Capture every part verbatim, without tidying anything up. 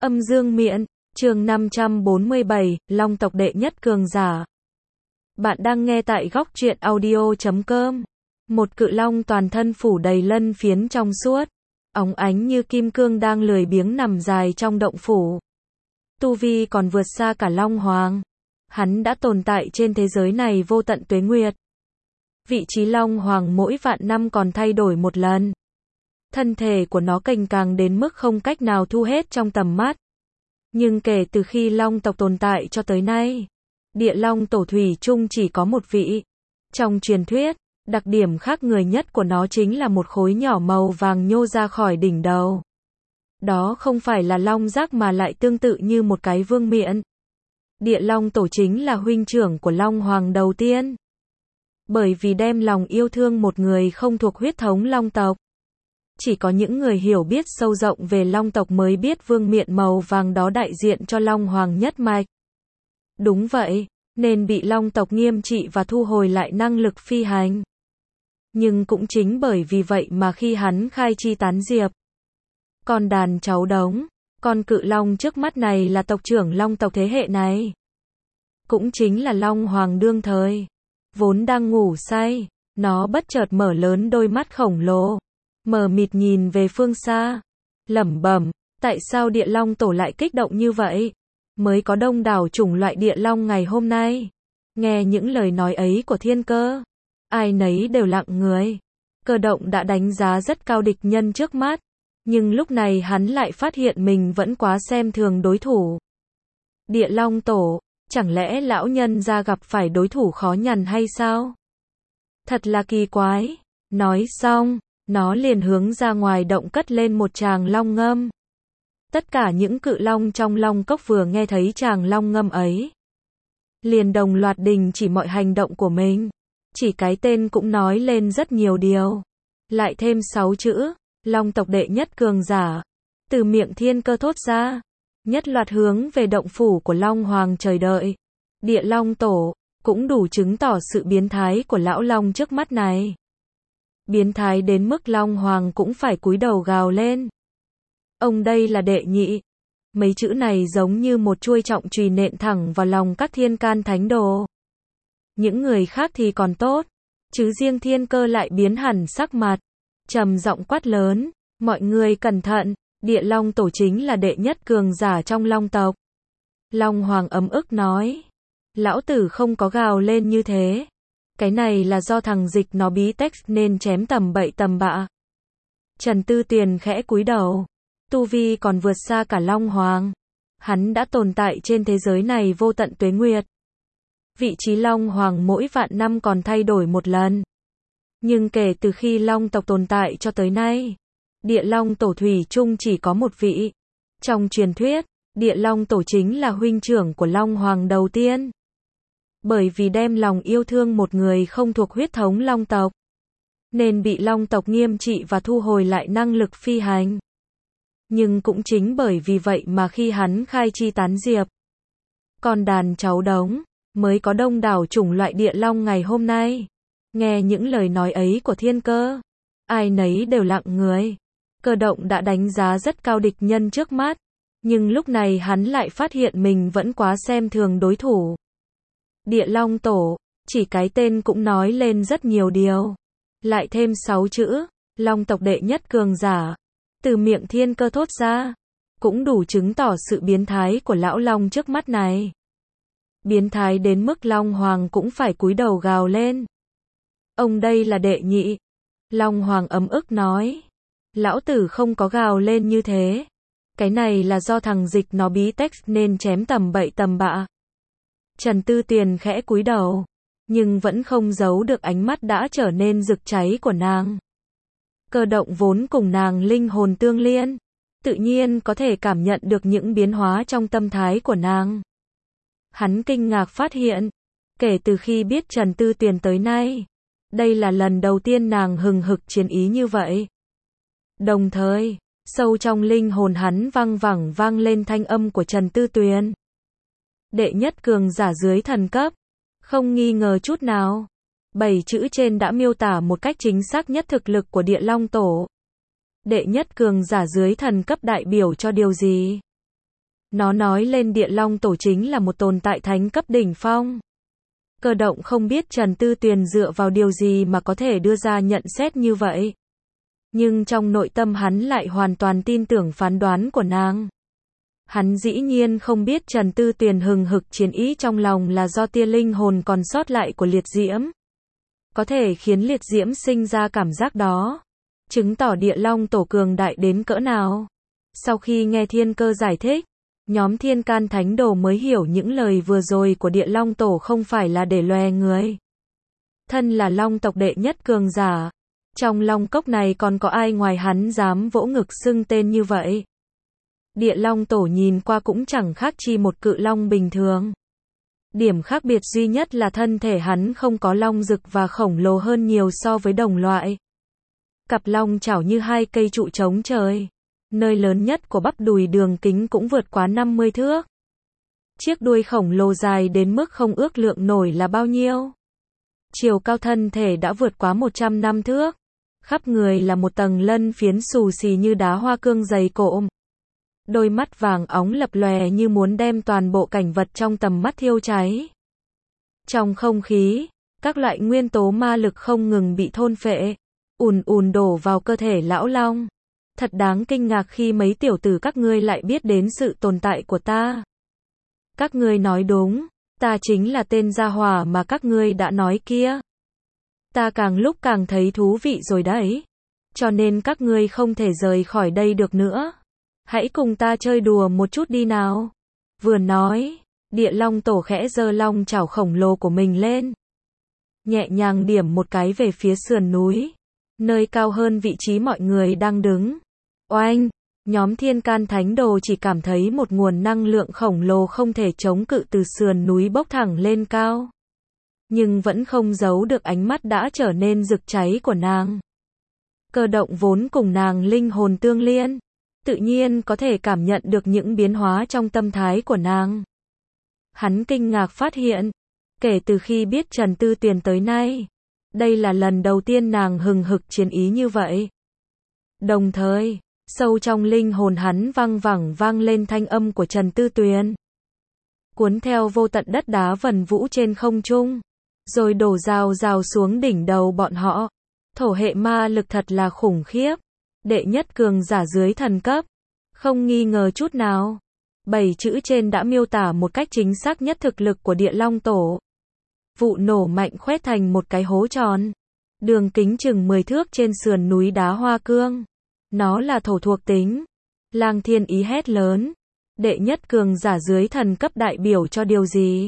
Âm dương miện, chương năm trăm bốn mươi bảy, Long tộc đệ nhất cường giả. Bạn đang nghe tại góc truyện audio chấm com. Một cự long toàn thân phủ đầy lân phiến trong suốt, óng ánh như kim cương đang lười biếng nằm dài trong động phủ. Tu vi còn vượt xa cả Long Hoàng. Hắn đã tồn tại trên thế giới này vô tận tuế nguyệt. Vị trí Long Hoàng mỗi vạn năm còn thay đổi một lần. Thân thể của nó cành càng đến mức không cách nào thu hết trong tầm mắt. Nhưng kể từ khi Long tộc tồn tại cho tới nay, Địa Long Tổ thủy chung chỉ có một vị. Trong truyền thuyết, đặc điểm khác người nhất của nó chính là một khối nhỏ màu vàng nhô ra khỏi đỉnh đầu. Đó không phải là long giác mà lại tương tự như một cái vương miện. Địa Long Tổ chính là huynh trưởng của Long Hoàng đầu tiên. Bởi vì đem lòng yêu thương một người không thuộc huyết thống Long tộc. Chỉ có những người hiểu biết sâu rộng về Long tộc mới biết vương miện màu vàng đó đại diện cho Long Hoàng nhất mạch. Đúng vậy, nên bị Long tộc nghiêm trị và thu hồi lại năng lực phi hành. Nhưng cũng chính bởi vì vậy mà khi hắn khai chi tán diệp, con đàn cháu đống, con cự long trước mắt này là tộc trưởng Long tộc thế hệ này. Cũng chính là Long Hoàng đương thời. Vốn đang ngủ say, nó bất chợt mở lớn đôi mắt khổng lồ, mờ mịt nhìn về phương xa, lẩm bẩm, tại sao Địa Long Tổ lại kích động như vậy? Mới có đông đảo chủng loại địa long ngày hôm nay. Nghe những lời nói ấy của Thiên Cơ, ai nấy đều lặng người. Cơ động đã đánh giá rất cao địch nhân trước mắt, nhưng lúc này hắn lại phát hiện mình vẫn quá xem thường đối thủ. Địa Long Tổ, chẳng lẽ lão nhân gia gặp phải đối thủ khó nhằn hay sao? Thật là kỳ quái. Nói xong, nó liền hướng ra ngoài động cất lên một tràng long ngâm. Tất cả những cự long trong long cốc vừa nghe thấy tràng long ngâm ấy, liền đồng loạt đình chỉ mọi hành động của mình. Chỉ cái tên cũng nói lên rất nhiều điều. Lại thêm sáu chữ, Long tộc đệ nhất cường giả, từ miệng Thiên Cơ thốt ra, nhất loạt hướng về động phủ của Long Hoàng chờ đợi. Địa Long Tổ, cũng đủ chứng tỏ sự biến thái của lão long trước mắt này. Biến thái đến mức Long Hoàng cũng phải cúi đầu gào lên. Ông đây là đệ nhị. Mấy chữ này giống như một chuôi trọng chùy nện thẳng vào lòng các thiên can thánh đồ. Những người khác thì còn tốt, chứ riêng Thiên Cơ lại biến hẳn sắc mặt, trầm giọng quát lớn, mọi người cẩn thận, Địa Long Tổ chính là đệ nhất cường giả trong Long tộc. Long Hoàng ấm ức nói, lão tử không có gào lên như thế. Cái này là do thằng dịch nó bí text nên chém tầm bậy tầm bạ. Trần Tư Tuyền khẽ cúi đầu. Tu vi còn vượt xa cả Long Hoàng. Hắn đã tồn tại trên thế giới này vô tận tuế nguyệt. Vị trí Long Hoàng mỗi vạn năm còn thay đổi một lần. Nhưng kể từ khi Long tộc tồn tại cho tới nay, Địa Long Tổ thủy chung chỉ có một vị. Trong truyền thuyết, Địa Long Tổ chính là huynh trưởng của Long Hoàng đầu tiên. Bởi vì đem lòng yêu thương một người không thuộc huyết thống Long tộc, nên bị Long tộc nghiêm trị và thu hồi lại năng lực phi hành. Nhưng cũng chính bởi vì vậy mà khi hắn khai chi tán diệp, con đàn cháu đống, mới có đông đảo chủng loại địa long ngày hôm nay. Nghe những lời nói ấy của Thiên Cơ, ai nấy đều lặng người. Cơ động đã đánh giá rất cao địch nhân trước mắt, nhưng lúc này hắn lại phát hiện mình vẫn quá xem thường đối thủ. Địa Long Tổ, chỉ cái tên cũng nói lên rất nhiều điều. Lại thêm sáu chữ, Long tộc đệ nhất cường giả, từ miệng Thiên Cơ thốt ra, cũng đủ chứng tỏ sự biến thái của lão long trước mắt này. Biến thái đến mức Long Hoàng cũng phải cúi đầu gào lên. Ông đây là đệ nhị. Long Hoàng ấm ức nói, lão tử không có gào lên như thế. Cái này là do thằng dịch nó bí text nên chém tầm bậy tầm bạ. Trần Tư Tuyền khẽ cúi đầu, nhưng vẫn không giấu được ánh mắt đã trở nên rực cháy của nàng. Cơ động vốn cùng nàng linh hồn tương liên, tự nhiên có thể cảm nhận được những biến hóa trong tâm thái của nàng. Hắn kinh ngạc phát hiện, kể từ khi biết Trần Tư Tuyền tới nay, đây là lần đầu tiên nàng hừng hực chiến ý như vậy. Đồng thời, sâu trong linh hồn hắn vang vẳng vang lên thanh âm của Trần Tư Tuyền. Đệ nhất cường giả dưới thần cấp, không nghi ngờ chút nào. Bảy chữ trên đã miêu tả một cách chính xác nhất thực lực của Địa Long Tổ. Đệ nhất cường giả dưới thần cấp đại biểu cho điều gì? Nó nói lên Địa Long Tổ chính là một tồn tại thánh cấp đỉnh phong. Cơ động không biết Trần Tư Tuyền dựa vào điều gì mà có thể đưa ra nhận xét như vậy. Nhưng trong nội tâm hắn lại hoàn toàn tin tưởng phán đoán của nàng. Hắn dĩ nhiên không biết Trần Tư Tuyền hừng hực chiến ý trong lòng là do tia linh hồn còn sót lại của liệt diễm. Có thể khiến liệt diễm sinh ra cảm giác đó. Chứng tỏ Địa Long Tổ cường đại đến cỡ nào. Sau khi nghe Thiên Cơ giải thích, nhóm Thiên Can Thánh Đồ mới hiểu những lời vừa rồi của Địa Long Tổ không phải là để lòe người. Thân là Long tộc đệ nhất cường giả. Trong Long cốc này còn có ai ngoài hắn dám vỗ ngực xưng tên như vậy. Địa Long Tổ nhìn qua cũng chẳng khác chi một cự long bình thường. Điểm khác biệt duy nhất là thân thể hắn không có long rực và khổng lồ hơn nhiều so với đồng loại. Cặp long chảo như hai cây trụ chống trời. Nơi lớn nhất của bắp đùi đường kính cũng vượt quá năm mươi thước. Chiếc đuôi khổng lồ dài đến mức không ước lượng nổi là bao nhiêu. Chiều cao thân thể đã vượt quá một trăm năm thước. Khắp người là một tầng lân phiến xù xì như đá hoa cương dày cộm. Đôi mắt vàng óng lập lòe như muốn đem toàn bộ cảnh vật trong tầm mắt thiêu cháy. Trong không khí, các loại nguyên tố ma lực không ngừng bị thôn phệ, ùn ùn đổ vào cơ thể lão long. Thật đáng kinh ngạc khi mấy tiểu tử các ngươi lại biết đến sự tồn tại của ta. Các ngươi nói đúng, ta chính là tên gia hỏa mà các ngươi đã nói kia. Ta càng lúc càng thấy thú vị rồi đấy. Cho nên các ngươi không thể rời khỏi đây được nữa. Hãy cùng ta chơi đùa một chút đi nào. Vừa nói, Địa Long Tổ khẽ giơ long chảo khổng lồ của mình lên. Nhẹ nhàng điểm một cái về phía sườn núi. Nơi cao hơn vị trí mọi người đang đứng. Oanh! Nhóm Thiên Can Thánh Đồ chỉ cảm thấy một nguồn năng lượng khổng lồ không thể chống cự từ sườn núi bốc thẳng lên cao. Nhưng vẫn không giấu được ánh mắt đã trở nên rực cháy của nàng. Cơ động vốn cùng nàng linh hồn tương liên. Tự nhiên có thể cảm nhận được những biến hóa trong tâm thái của nàng. Hắn kinh ngạc phát hiện, kể từ khi biết Trần Tư Tuyền tới nay, đây là lần đầu tiên nàng hừng hực chiến ý như vậy. Đồng thời, sâu trong linh hồn hắn vang vẳng vang lên thanh âm của Trần Tư Tuyền. Cuốn theo vô tận đất đá vần vũ trên không trung, rồi đổ rào rào xuống đỉnh đầu bọn họ. Thổ hệ ma lực thật là khủng khiếp. Đệ nhất cường giả dưới thần cấp. Không nghi ngờ chút nào. Bảy chữ trên đã miêu tả một cách chính xác nhất thực lực của Địa Long Tổ. Vụ nổ mạnh khoét thành một cái hố tròn. Đường kính chừng mười thước trên sườn núi đá hoa cương. Nó là thổ thuộc tính. Lang Thiên Ý hét lớn. Đệ nhất cường giả dưới thần cấp đại biểu cho điều gì?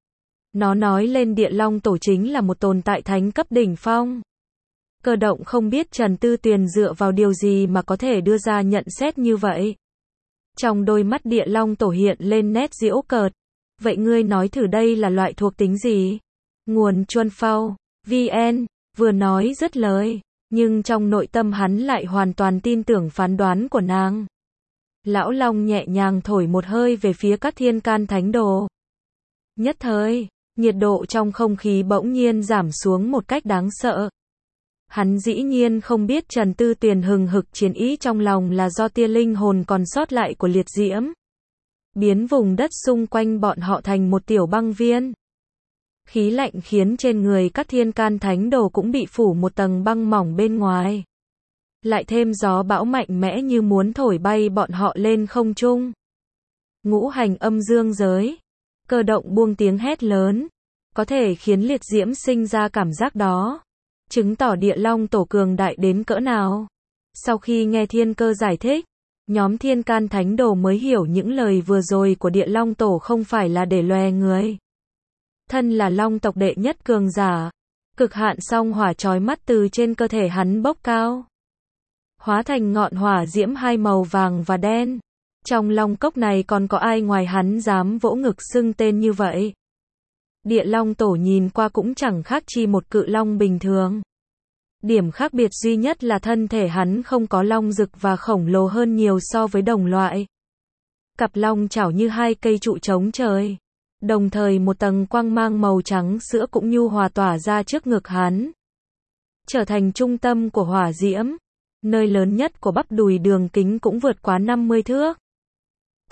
Nó nói lên Địa Long Tổ chính là một tồn tại thánh cấp đỉnh phong. Cơ động không biết Trần Tư Tuyền dựa vào điều gì mà có thể đưa ra nhận xét như vậy. Trong đôi mắt Địa Long Tổ hiện lên nét giễu cợt. Vậy ngươi nói thử đây là loại thuộc tính gì? Nguồn Chuân Phao, vn, vừa nói dứt lời, nhưng trong nội tâm hắn lại hoàn toàn tin tưởng phán đoán của nàng. Lão Long nhẹ nhàng thổi một hơi về phía các Thiên Can Thánh Đồ. Nhất thời, nhiệt độ trong không khí bỗng nhiên giảm xuống một cách đáng sợ. Hắn dĩ nhiên không biết Trần Tư Tuyền hừng hực chiến ý trong lòng là do tia linh hồn còn sót lại của liệt diễm. Biến vùng đất xung quanh bọn họ thành một tiểu băng viên. Khí lạnh khiến trên người các Thiên Can Thánh Đồ cũng bị phủ một tầng băng mỏng bên ngoài. Lại thêm gió bão mạnh mẽ như muốn thổi bay bọn họ lên không trung. Ngũ hành âm dương giới. Cơ động buông tiếng hét lớn. Có thể khiến liệt diễm sinh ra cảm giác đó. Chứng tỏ Địa Long Tổ cường đại đến cỡ nào. Sau khi nghe Thiên Cơ giải thích, nhóm Thiên Can Thánh Đồ mới hiểu những lời vừa rồi của Địa Long Tổ không phải là để lòe người. Thân là Long tộc đệ nhất cường giả, cực hạn song hỏa chói mắt từ trên cơ thể hắn bốc cao. Hóa thành ngọn hỏa diễm hai màu vàng và đen. Trong Long cốc này còn có ai ngoài hắn dám vỗ ngực xưng tên như vậy. Địa Long Tổ nhìn qua cũng chẳng khác chi một cự long bình thường. Điểm khác biệt duy nhất là thân thể hắn không có long rực và khổng lồ hơn nhiều so với đồng loại. Cặp long chảo như hai cây trụ chống trời. Đồng thời một tầng quang mang màu trắng sữa cũng nhu hòa tỏa ra trước ngực hắn. Trở thành trung tâm của hỏa diễm. Nơi lớn nhất của bắp đùi đường kính cũng vượt quá năm mươi thước.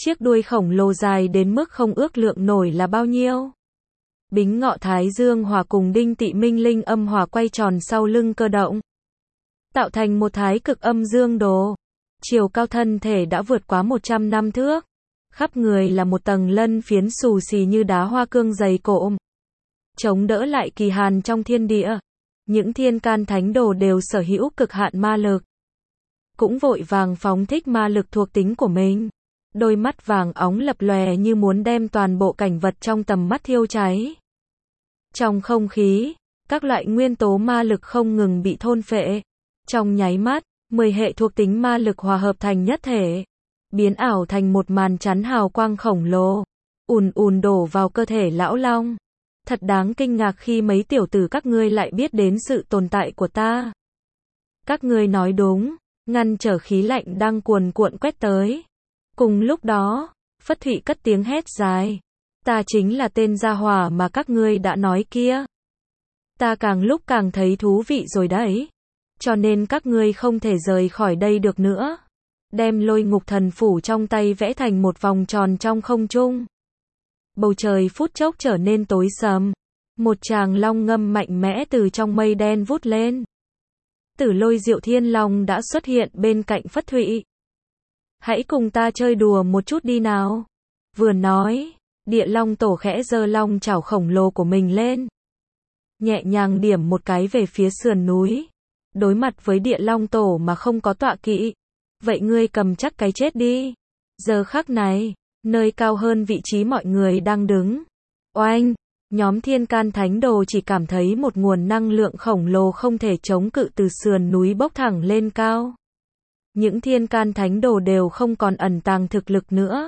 Chiếc đuôi khổng lồ dài đến mức không ước lượng nổi là bao nhiêu. Bính ngọ thái dương hòa cùng đinh tỵ minh linh âm hòa quay tròn sau lưng cơ động, tạo thành một thái cực âm dương đồ. Chiều cao thân thể đã vượt quá một trăm năm thước. Khắp người là một tầng lân phiến xù xì như đá hoa cương dày cộm, chống đỡ lại kỳ hàn trong thiên địa. Những thiên can thánh đồ đều sở hữu cực hạn ma lực, cũng vội vàng phóng thích ma lực thuộc tính của mình. Đôi mắt vàng óng lập lòe như muốn đem toàn bộ cảnh vật trong tầm mắt thiêu cháy. Trong không khí, các loại nguyên tố ma lực không ngừng bị thôn phệ. Trong nháy mắt, mười hệ thuộc tính ma lực hòa hợp thành nhất thể, biến ảo thành một màn chắn hào quang khổng lồ, ùn ùn đổ vào cơ thể lão long. Thật đáng kinh ngạc khi mấy tiểu tử các ngươi lại biết đến sự tồn tại của ta. Các ngươi nói đúng, ngăn trở khí lạnh đang cuồn cuộn quét tới. Cùng lúc đó, Phất Thụy cất tiếng hét dài. Ta chính là tên gia hỏa mà các ngươi đã nói kia. Ta càng lúc càng thấy thú vị rồi đấy. Cho nên các ngươi không thể rời khỏi đây được nữa. Đem Lôi Ngục Thần Phủ trong tay vẽ thành một vòng tròn trong không trung. Bầu trời phút chốc trở nên tối sầm. Một tràng long ngâm mạnh mẽ từ trong mây đen vút lên. Tử Lôi Diệu Thiên Long đã xuất hiện bên cạnh Phất Thụy. Hãy cùng ta chơi đùa một chút đi nào. Vừa nói, Địa Long Tổ khẽ giơ long chảo khổng lồ của mình lên, nhẹ nhàng điểm một cái về phía sườn núi. Đối mặt với Địa Long Tổ mà không có tọa kỵ, vậy ngươi cầm chắc cái chết đi. Giờ khắc này, nơi cao hơn vị trí mọi người đang đứng, oanh, nhóm thiên can thánh đồ chỉ cảm thấy một nguồn năng lượng khổng lồ không thể chống cự từ sườn núi bốc thẳng lên cao. Những thiên can thánh đồ đều không còn ẩn tàng thực lực nữa.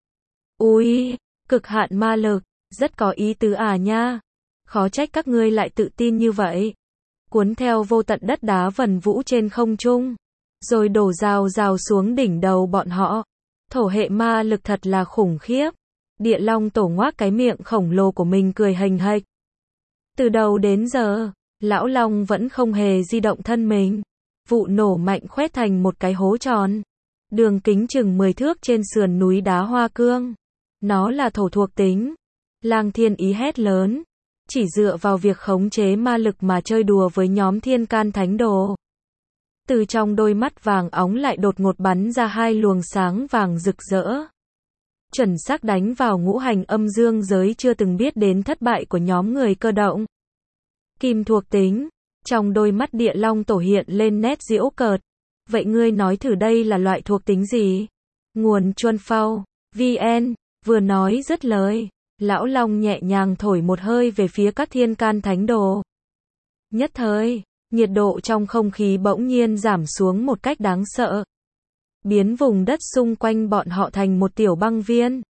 Ui, cực hạn ma lực, rất có ý tứ à nha. Khó trách các ngươi lại tự tin như vậy. Cuốn theo vô tận đất đá vần vũ trên không trung, rồi đổ rào rào xuống đỉnh đầu bọn họ. Thổ hệ ma lực thật là khủng khiếp. Địa Long Tổ ngoác cái miệng khổng lồ của mình cười hềnh hệch. Từ đầu đến giờ, lão long vẫn không hề di động thân mình. Vụ nổ mạnh khoét thành một cái hố tròn, đường kính chừng mười thước trên sườn núi đá hoa cương. Nó là thổ thuộc tính. Lang Thiên Ý hét lớn, chỉ dựa vào việc khống chế ma lực mà chơi đùa với nhóm thiên can thánh đồ. Từ trong đôi mắt vàng óng lại đột ngột bắn ra hai luồng sáng vàng rực rỡ, chuẩn xác đánh vào ngũ hành âm dương giới chưa từng biết đến thất bại của nhóm người cơ động. Kim thuộc tính. Trong đôi mắt Địa Long Tổ hiện lên nét giễu cợt. Vậy ngươi nói thử đây là loại thuộc tính gì? Nguồn Chuân Phao, vn. Vừa nói dứt lời, lão long nhẹ nhàng thổi một hơi về phía các thiên can thánh đồ. Nhất thời, nhiệt độ trong không khí bỗng nhiên giảm xuống một cách đáng sợ, biến vùng đất xung quanh bọn họ thành một tiểu băng viên.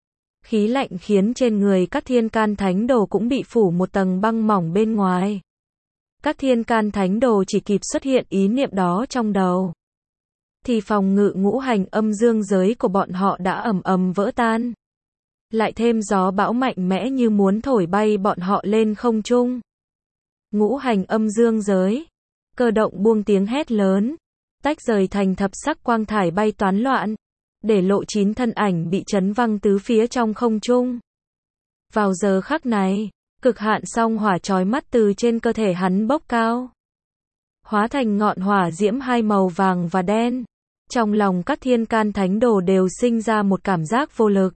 Khí lạnh khiến trên người các thiên can thánh đồ cũng bị phủ một tầng băng mỏng bên ngoài. Các thiên can thánh đồ chỉ kịp xuất hiện ý niệm đó trong đầu, thì phòng ngự ngũ hành âm dương giới của bọn họ đã ầm ầm vỡ tan. Lại thêm gió bão mạnh mẽ như muốn thổi bay bọn họ lên không trung. Ngũ hành âm dương giới. Cơ động buông tiếng hét lớn, tách rời thành thập sắc quang thải bay toán loạn, để lộ chín thân ảnh bị chấn văng tứ phía trong không trung. Vào giờ khắc này, cực hạn song hỏa chói mắt từ trên cơ thể hắn bốc cao, hóa thành ngọn hỏa diễm hai màu vàng và đen. Trong lòng các thiên can thánh đồ đều sinh ra một cảm giác vô lực.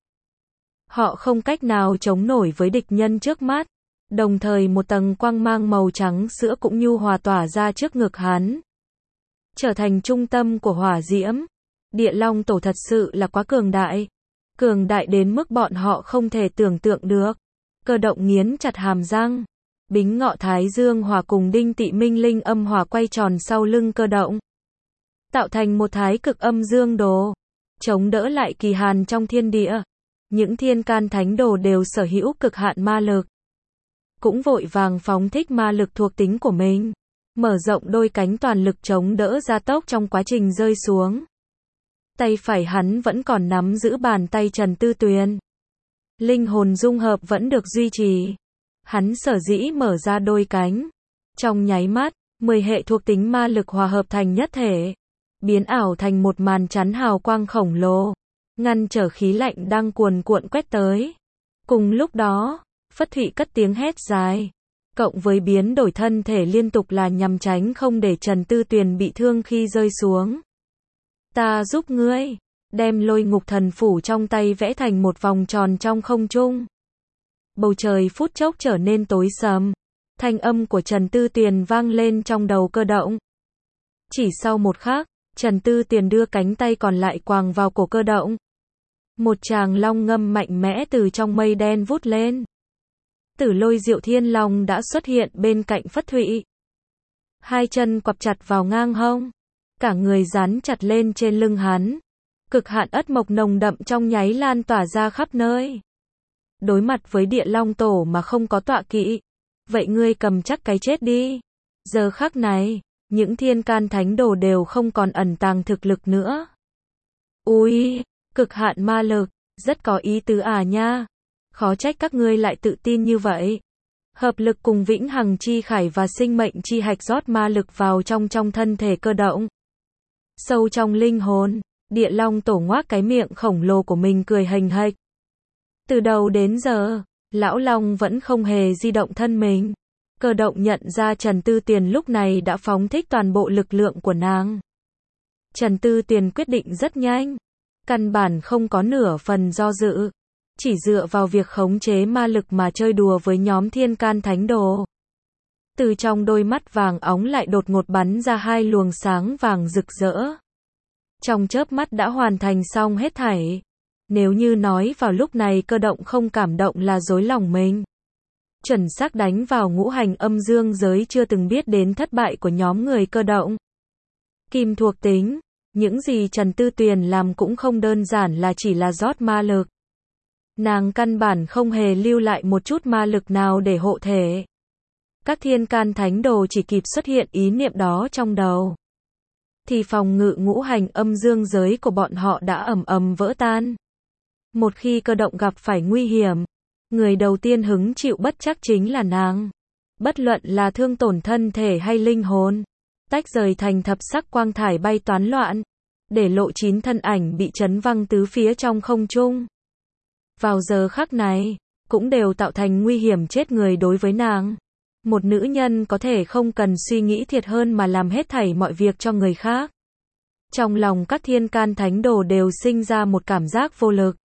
Họ không cách nào chống nổi với địch nhân trước mắt. Đồng thời một tầng quang mang màu trắng sữa cũng nhu hòa tỏa ra trước ngực hắn, trở thành trung tâm của hỏa diễm. Địa Long Tổ thật sự là quá cường đại. Cường đại đến mức bọn họ không thể tưởng tượng được. Cơ động nghiến chặt hàm răng. Bính ngọ thái dương hòa cùng đinh tỵ minh linh âm hòa quay tròn sau lưng cơ động, tạo thành một thái cực âm dương đồ, chống đỡ lại kỳ hàn trong thiên địa. Những thiên can thánh đồ đều sở hữu cực hạn ma lực, cũng vội vàng phóng thích ma lực thuộc tính của mình, mở rộng đôi cánh toàn lực chống đỡ gia tốc trong quá trình rơi xuống. Tay phải hắn vẫn còn nắm giữ bàn tay Trần Tư Tuyền. Linh hồn dung hợp vẫn được duy trì. Hắn sở dĩ mở ra đôi cánh. Trong nháy mắt, mười hệ thuộc tính ma lực hòa hợp thành nhất thể, biến ảo thành một màn chắn hào quang khổng lồ, ngăn trở khí lạnh đang cuồn cuộn quét tới. Cùng lúc đó, Phất Thụy cất tiếng hét dài, cộng với biến đổi thân thể liên tục là nhằm tránh không để Trần Tư Tuyền bị thương khi rơi xuống. Ta giúp ngươi, đem Lôi Ngục Thần Phủ trong tay vẽ thành một vòng tròn trong không trung. Bầu trời phút chốc trở nên tối sầm, thanh âm của Trần Tư Tuyền vang lên trong đầu Cơ Động. Chỉ sau một khắc, Trần Tư Tuyền đưa cánh tay còn lại quàng vào cổ Cơ Động. Một tràng long ngâm mạnh mẽ từ trong mây đen vút lên. Tử Lôi Diệu Thiên Long đã xuất hiện bên cạnh Phất Thụy. Hai chân quặp chặt vào ngang hông, cả người dán chặt lên trên lưng hắn. Cực hạn ất mộc nồng đậm trong nháy lan tỏa ra khắp nơi. Đối mặt với Địa Long Tổ mà không có tọa kỵ, vậy ngươi cầm chắc cái chết đi. Giờ khắc này, những thiên can thánh đồ đều không còn ẩn tàng thực lực nữa. Ui, cực hạn ma lực, rất có ý tứ à nha. Khó trách các ngươi lại tự tin như vậy. Hợp lực cùng vĩnh hằng chi khải và sinh mệnh chi hạch rót ma lực vào trong trong thân thể Cơ Động. Sâu trong linh hồn, Địa Long Tổ ngoác cái miệng khổng lồ của mình cười hình hạch. Từ đầu đến giờ, Lão Long vẫn không hề di động thân mình. Cơ Động nhận ra Trần Tư Tuyền lúc này đã phóng thích toàn bộ lực lượng của nàng. Trần Tư Tuyền quyết định rất nhanh, căn bản không có nửa phần do dự, chỉ dựa vào việc khống chế ma lực mà chơi đùa với nhóm thiên can thánh đồ. Từ trong đôi mắt vàng óng lại đột ngột bắn ra hai luồng sáng vàng rực rỡ. Trong chớp mắt đã hoàn thành xong hết thảy. Nếu như nói vào lúc này Cơ Động không cảm động là dối lòng mình. Chuẩn xác đánh vào ngũ hành âm dương giới chưa từng biết đến thất bại của nhóm người Cơ Động. Kim thuộc tính, những gì Trần Tư Tuyền làm cũng không đơn giản là chỉ là rót ma lực. Nàng căn bản không hề lưu lại một chút ma lực nào để hộ thể. Các thiên can thánh đồ chỉ kịp xuất hiện ý niệm đó trong đầu, thì phòng ngự ngũ hành âm dương giới của bọn họ đã ầm ầm vỡ tan. Một khi Cơ Động gặp phải nguy hiểm, người đầu tiên hứng chịu bất trắc chính là nàng. Bất luận là thương tổn thân thể hay linh hồn, tách rời thành thập sắc quang thải bay toán loạn, để lộ chín thân ảnh bị chấn văng tứ phía trong không trung. Vào giờ khắc này, cũng đều tạo thành nguy hiểm chết người đối với nàng. Một nữ nhân có thể không cần suy nghĩ thiệt hơn mà làm hết thảy mọi việc cho người khác. Trong lòng các thiên can thánh đồ đều sinh ra một cảm giác vô lực.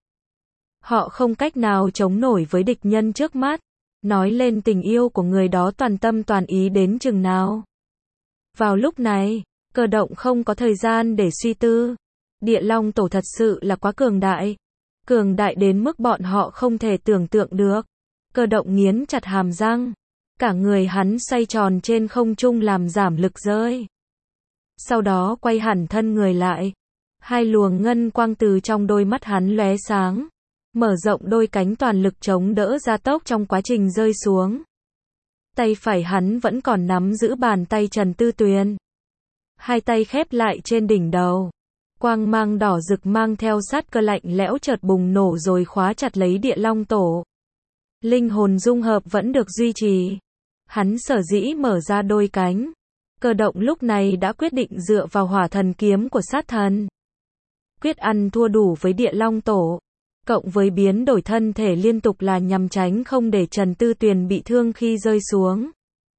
Họ không cách nào chống nổi với địch nhân trước mắt. Nói lên tình yêu của người đó toàn tâm toàn ý đến chừng nào. Vào lúc này, Cơ Động không có thời gian để suy tư. Địa Long Tổ thật sự là quá cường đại. Cường đại đến mức bọn họ không thể tưởng tượng được. Cơ Động nghiến chặt hàm răng. Cả người hắn xoay tròn trên không trung làm giảm lực rơi. Sau đó quay hẳn thân người lại. Hai luồng ngân quang từ trong đôi mắt hắn lóe sáng. Mở rộng đôi cánh toàn lực chống đỡ gia tốc trong quá trình rơi xuống. Tay phải hắn vẫn còn nắm giữ bàn tay Trần Tư Tuyền. Hai tay khép lại trên đỉnh đầu. Quang mang đỏ rực mang theo sát cơ lạnh lẽo chợt bùng nổ rồi khóa chặt lấy Địa Long Tổ. Linh hồn dung hợp vẫn được duy trì. Hắn sở dĩ mở ra đôi cánh. Cơ Động lúc này đã quyết định dựa vào hỏa thần kiếm của sát thần. Quyết ăn thua đủ với Địa Long Tổ. Cộng với biến đổi thân thể liên tục là nhằm tránh không để Trần Tư Tuyền bị thương khi rơi xuống.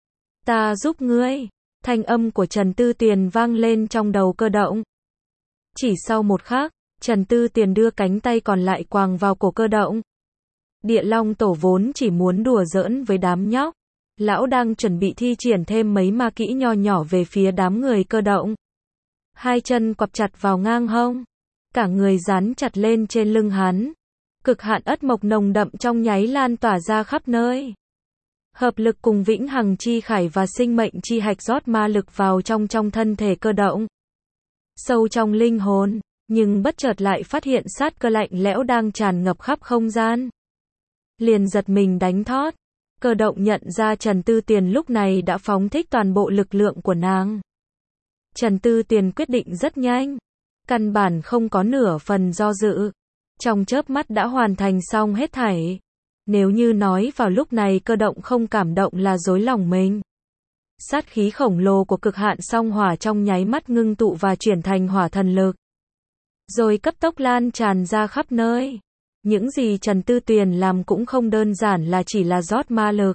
Ta giúp ngươi. Thanh âm của Trần Tư Tuyền vang lên trong đầu Cơ Động. Chỉ sau một khắc, Trần Tư Tuyền đưa cánh tay còn lại quàng vào cổ Cơ Động. Địa Long Tổ vốn chỉ muốn đùa giỡn với đám nhóc. Lão đang chuẩn bị thi triển thêm mấy ma kỹ nho nhỏ về phía đám người Cơ Động. Hai chân quặp chặt vào ngang hông. Cả người dán chặt lên trên lưng hắn. Cực hạn ất mộc nồng đậm trong nháy lan tỏa ra khắp nơi. Hợp lực cùng vĩnh hằng chi khải và sinh mệnh chi hạch rót ma lực vào trong trong thân thể Cơ Động. Sâu trong linh hồn, nhưng bất chợt lại phát hiện sát cơ lạnh lẽo đang tràn ngập khắp không gian. Liền giật mình đánh thót. Cơ Động nhận ra Trần Tư Tuyền lúc này đã phóng thích toàn bộ lực lượng của nàng. Trần Tư Tuyền quyết định rất nhanh, căn bản không có nửa phần do dự. Trong chớp mắt đã hoàn thành xong hết thảy. Nếu như nói vào lúc này Cơ Động không cảm động là dối lòng mình. Sát khí khổng lồ của cực hạn song hỏa trong nháy mắt ngưng tụ và chuyển thành hỏa thần lực. rồi cấp tốc lan tràn ra khắp nơi. Những gì Trần Tư Tuyền làm cũng không đơn giản là chỉ là rót ma lực.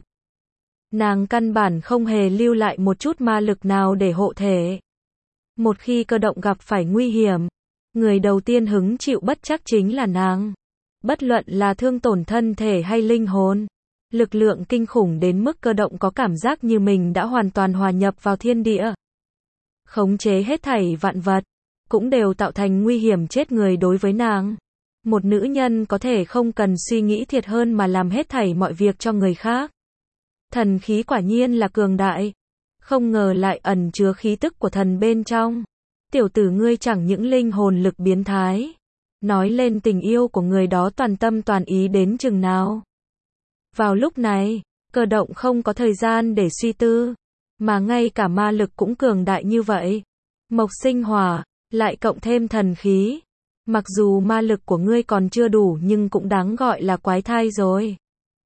Nàng căn bản không hề lưu lại một chút ma lực nào để hộ thể. Một khi cơ động gặp phải nguy hiểm, người đầu tiên hứng chịu bất trắc chính là nàng. Bất luận là thương tổn thân thể hay linh hồn, lực lượng kinh khủng đến mức cơ động có cảm giác như mình đã hoàn toàn hòa nhập vào thiên địa. Khống chế hết thảy vạn vật, cũng đều tạo thành nguy hiểm chết người đối với nàng. Một nữ nhân có thể không cần suy nghĩ thiệt hơn mà làm hết thảy mọi việc cho người khác. Thần khí quả nhiên là cường đại. Không ngờ lại ẩn chứa khí tức của thần bên trong. Tiểu tử ngươi chẳng những linh hồn lực biến thái. Nói lên tình yêu của người đó toàn tâm toàn ý đến chừng nào. Vào lúc này, cơ động không có thời gian để suy tư. Mà ngay cả ma lực cũng cường đại như vậy. Mộc sinh hỏa, lại cộng thêm thần khí. Mặc dù ma lực của ngươi còn chưa đủ nhưng cũng đáng gọi là quái thai rồi.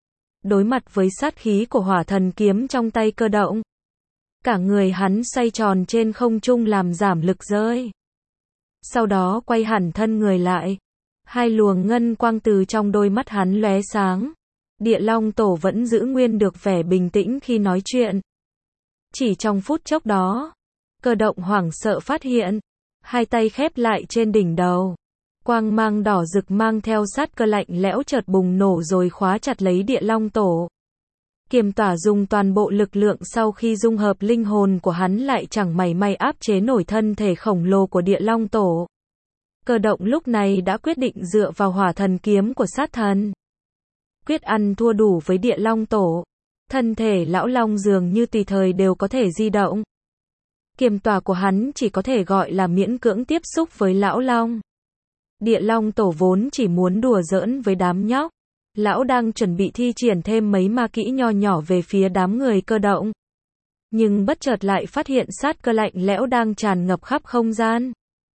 Đối mặt với sát khí của hỏa thần kiếm trong tay cơ động, cả người hắn xoay tròn trên không trung làm giảm lực rơi. Sau đó quay hẳn thân người lại. Hai luồng ngân quang từ trong đôi mắt hắn lóe sáng. Địa Long Tổ vẫn giữ nguyên được vẻ bình tĩnh khi nói chuyện. Chỉ trong phút chốc đó, cơ động hoảng sợ phát hiện, hai tay khép lại trên đỉnh đầu. Quang mang đỏ rực mang theo sát cơ lạnh lẽo chợt bùng nổ rồi khóa chặt lấy Địa Long Tổ. Kiềm tỏa dùng toàn bộ lực lượng sau khi dung hợp linh hồn của hắn lại chẳng mảy may áp chế nổi thân thể khổng lồ của Địa Long Tổ. Cơ động lúc này đã quyết định dựa vào hỏa thần kiếm của sát thần. Quyết ăn thua đủ với Địa Long Tổ. Thân thể lão long dường như tùy thời đều có thể di động. Kiềm tỏa của hắn chỉ có thể gọi là miễn cưỡng tiếp xúc với lão long. Địa Long Tổ vốn chỉ muốn đùa giỡn với đám nhóc. Lão đang chuẩn bị thi triển thêm mấy ma kỹ nho nhỏ về phía đám người cơ động. Nhưng bất chợt lại phát hiện sát cơ lạnh lẽo đang tràn ngập khắp không gian.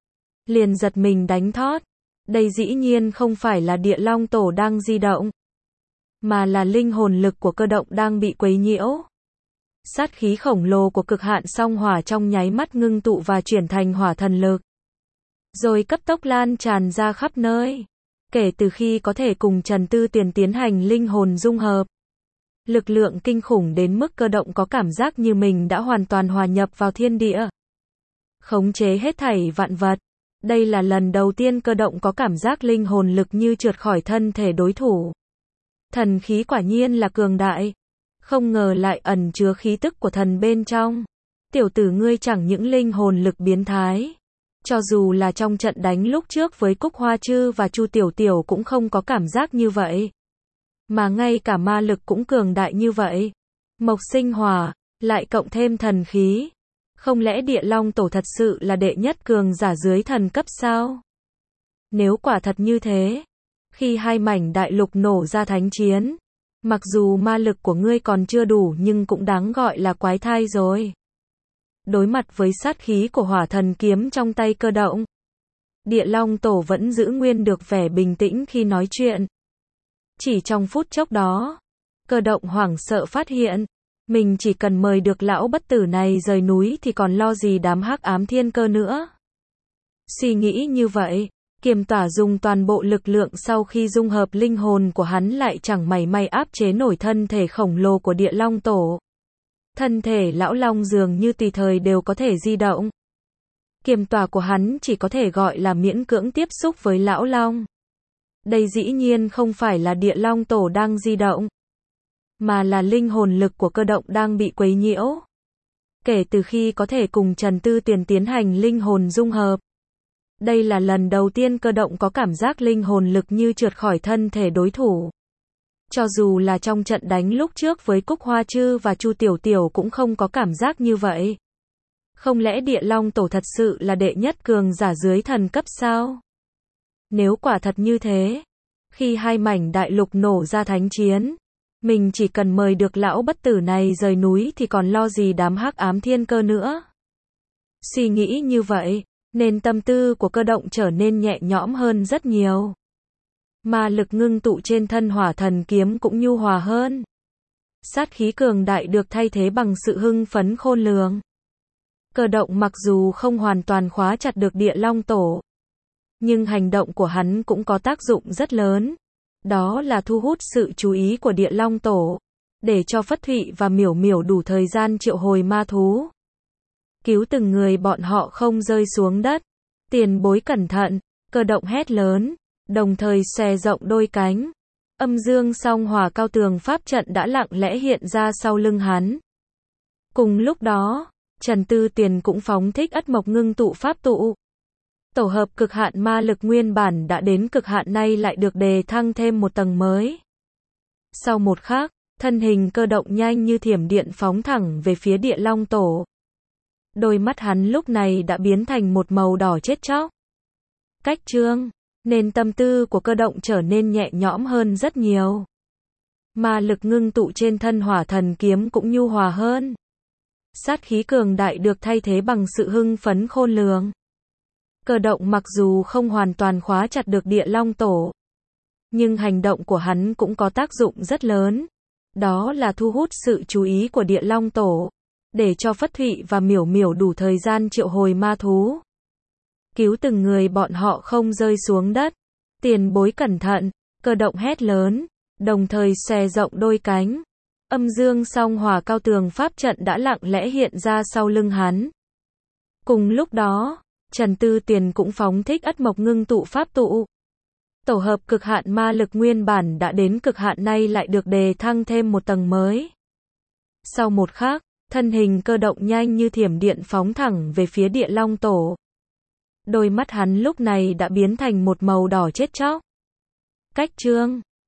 Liền giật mình đánh thót. Đây dĩ nhiên không phải là Địa Long Tổ đang di động, mà là linh hồn lực của cơ động đang bị quấy nhiễu. Sát khí khổng lồ của cực hạn song hỏa trong nháy mắt ngưng tụ và chuyển thành hỏa thần lực. Rồi cấp tốc lan tràn ra khắp nơi. Kể từ khi có thể cùng Trần Tư Tuyền tiến hành linh hồn dung hợp, lực lượng kinh khủng đến mức cơ động có cảm giác như mình đã hoàn toàn hòa nhập vào thiên địa. Khống chế hết thảy vạn vật. Đây là lần đầu tiên cơ động có cảm giác linh hồn lực như trượt khỏi thân thể đối thủ. Thần khí quả nhiên là cường đại. Không ngờ lại ẩn chứa khí tức của thần bên trong. Tiểu tử ngươi chẳng những linh hồn lực biến thái. Cho dù là trong trận đánh lúc trước với Cúc Hoa Trư và Chu Tiểu Tiểu cũng không có cảm giác như vậy. Mà ngay cả ma lực cũng cường đại như vậy. Mộc sinh hỏa, lại cộng thêm thần khí. Không lẽ Địa Long Tổ thật sự là đệ nhất cường giả dưới thần cấp sao? Nếu quả thật như thế, khi hai mảnh đại lục nổ ra thánh chiến, mặc dù ma lực của ngươi còn chưa đủ nhưng cũng đáng gọi là quái thai rồi. Đối mặt với sát khí của hỏa thần kiếm trong tay cơ động, Địa Long Tổ vẫn giữ nguyên được vẻ bình tĩnh khi nói chuyện. Chỉ trong phút chốc đó, cơ động hoảng sợ phát hiện, mình chỉ cần mời được lão bất tử này rời núi thì còn lo gì đám hắc ám thiên cơ nữa. Suy nghĩ như vậy, Kiềm tỏa dùng toàn bộ lực lượng sau khi dung hợp linh hồn của hắn lại chẳng mảy may áp chế nổi thân thể khổng lồ của Địa Long Tổ. Thân thể lão long dường như tùy thời đều có thể di động. Kiềm tỏa của hắn chỉ có thể gọi là miễn cưỡng tiếp xúc với lão long. Đây dĩ nhiên không phải là Địa Long Tổ đang di động, mà là linh hồn lực của cơ động đang bị quấy nhiễu. Kể từ khi có thể cùng Trần Tư Tuyền tiến hành linh hồn dung hợp, đây là lần đầu tiên cơ động có cảm giác linh hồn lực như trượt khỏi thân thể đối thủ. Cho dù là trong trận đánh lúc trước với Cúc Hoa Trư và Chu Tiểu Tiểu cũng không có cảm giác như vậy. Không lẽ Địa Long Tổ thật sự là đệ nhất cường giả dưới thần cấp sao? Nếu quả thật như thế, khi hai mảnh đại lục nổ ra thánh chiến, mình chỉ cần mời được lão bất tử này rời núi thì còn lo gì đám hắc ám thiên cơ nữa. Suy nghĩ như vậy, nên tâm tư của cơ động trở nên nhẹ nhõm hơn rất nhiều. Ma lực ngưng tụ trên thân hỏa thần kiếm cũng nhu hòa hơn. Sát khí cường đại được thay thế bằng sự hưng phấn khôn lường. Cơ động mặc dù không hoàn toàn khóa chặt được Địa Long Tổ, Nhưng hành động của hắn cũng có tác dụng rất lớn. Đó là thu hút sự chú ý của Địa Long Tổ, để cho Phất Thụy và Miểu Miểu đủ thời gian triệu hồi ma thú. Cứu từng người bọn họ không rơi xuống đất. Tiền bối cẩn thận, Cơ Động hét lớn, đồng thời xòe rộng đôi cánh. Âm dương song hỏa cao tường pháp trận đã lặng lẽ hiện ra sau lưng hắn. Cùng lúc đó, Trần Tư Tiền cũng phóng thích ất mộc ngưng tụ pháp tụ. Tổ hợp cực hạn ma lực nguyên bản đã đến cực hạn nay lại được đề thăng thêm một tầng mới. Sau một khắc, thân hình Cơ Động nhanh như thiểm điện phóng thẳng về phía Địa Long Tổ. Đôi mắt hắn lúc này đã biến thành một màu đỏ chết chóc. Cách trương, nên tâm tư của Cơ Động trở nên nhẹ nhõm hơn rất nhiều. Ma lực ngưng tụ trên thân hỏa thần kiếm cũng nhu hòa hơn. Sát khí cường đại được thay thế bằng sự hưng phấn khôn lường. Cơ Động mặc dù không hoàn toàn khóa chặt được Địa Long Tổ, nhưng hành động của hắn cũng có tác dụng rất lớn. Đó là thu hút sự chú ý của Địa Long Tổ, để cho Phất Thụy và Miểu Miểu đủ thời gian triệu hồi ma thú. Cứu từng người bọn họ không rơi xuống đất. Tiền bối cẩn thận, Cơ Động hét lớn, đồng thời xòe rộng đôi cánh. Âm dương song hỏa cao tường pháp trận đã lặng lẽ hiện ra sau lưng hắn. Cùng lúc đó, Trần Tư Tiền cũng phóng thích ất mộc ngưng tụ pháp tụ. Tổ hợp cực hạn ma lực nguyên bản đã đến cực hạn nay lại được đề thăng thêm một tầng mới. Sau một khắc, thân hình Cơ Động nhanh như thiểm điện phóng thẳng về phía Địa Long Tổ. Đôi mắt hắn lúc này đã biến thành một màu đỏ chết chóc. Cách trương.